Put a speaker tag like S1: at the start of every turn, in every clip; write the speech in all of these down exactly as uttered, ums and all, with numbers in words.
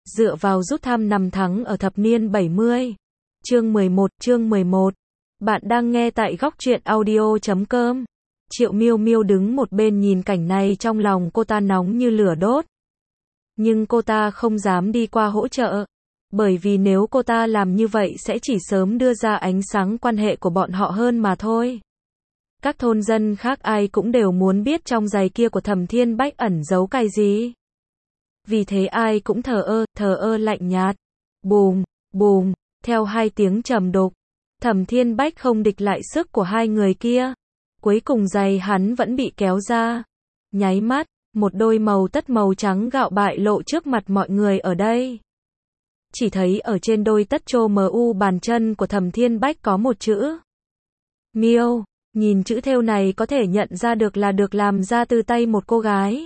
S1: Dựa vào rút thăm năm tháng ở thập niên bảy mươi. Chương mười một, chương mười một. Bạn đang nghe tại góc truyện audio chấm com. Triệu Miêu Miêu đứng một bên nhìn cảnh này, trong lòng cô ta nóng như lửa đốt. Nhưng cô ta không dám đi qua hỗ trợ. Bởi vì nếu cô ta làm như vậy sẽ chỉ sớm đưa ra ánh sáng quan hệ của bọn họ hơn mà thôi. Các thôn dân khác ai cũng đều muốn biết trong giày kia của Thẩm Thiên Bách ẩn giấu cái gì. Vì thế ai cũng thờ ơ, thờ ơ lạnh nhạt. Bùm, bùm, theo hai tiếng trầm đục, Thẩm Thiên Bách không địch lại sức của hai người kia. Cuối cùng giày hắn vẫn bị kéo ra. Nháy mắt, một đôi màu tất màu trắng gạo bại lộ trước mặt mọi người ở đây. Chỉ thấy ở trên đôi tất trô mờ u bàn chân của Thẩm Thiên Bách có một chữ Miêu. Nhìn chữ thêu này có thể nhận ra được là được làm ra từ tay một cô gái.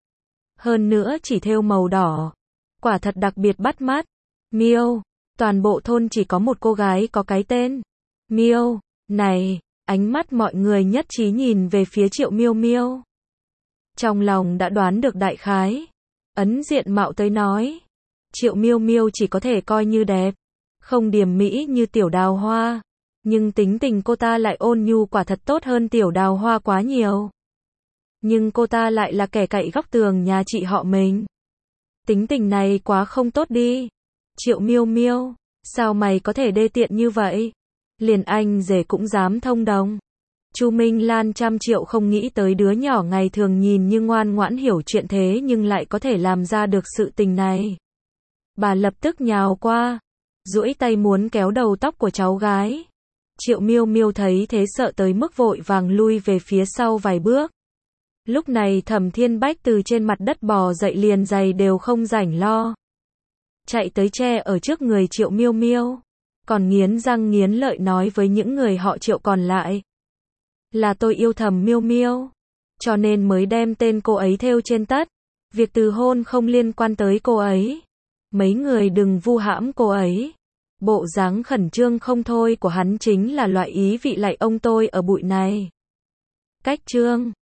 S1: Hơn nữa chỉ thêu màu đỏ. Quả thật đặc biệt bắt mắt. Miêu. Toàn bộ thôn chỉ có một cô gái có cái tên Miêu này. Ánh mắt mọi người nhất trí nhìn về phía Triệu Miêu Miêu. Trong lòng đã đoán được đại khái. Ấn diện mạo tới nói, Triệu Miêu Miêu chỉ có thể coi như đẹp, không điềm mỹ như Tiểu Đào Hoa. Nhưng tính tình cô ta lại ôn nhu, quả thật tốt hơn Tiểu Đào Hoa quá nhiều. Nhưng cô ta lại là kẻ cậy góc tường nhà chị họ mình. Tính tình này quá không tốt đi. Triệu Miêu Miêu, sao mày có thể đê tiện như vậy? Liền anh rể cũng dám thông đồng. Chu Minh Lan trăm triệu không nghĩ tới đứa nhỏ ngày thường nhìn như ngoan ngoãn hiểu chuyện thế nhưng lại có thể làm ra được sự tình này. Bà lập tức nhào qua, duỗi tay muốn kéo đầu tóc của cháu gái. Triệu Miêu Miêu thấy thế sợ tới mức vội vàng lui về phía sau vài bước. Lúc này Thẩm Thiên Bách từ trên mặt đất bò dậy, liền giày đều không rảnh lo. Chạy tới che ở trước người Triệu Miêu Miêu. Còn nghiến răng nghiến lợi nói với những người họ Triệu còn lại. Là tôi yêu Thẩm Miêu Miêu, cho nên mới đem tên cô ấy thêu trên tất. Việc từ hôn không liên quan tới cô ấy. Mấy người đừng vu hãm cô ấy. Bộ dáng khẩn trương không thôi của hắn chính là loại ý vị lạy ông tôi ở bụi này. Cách trương.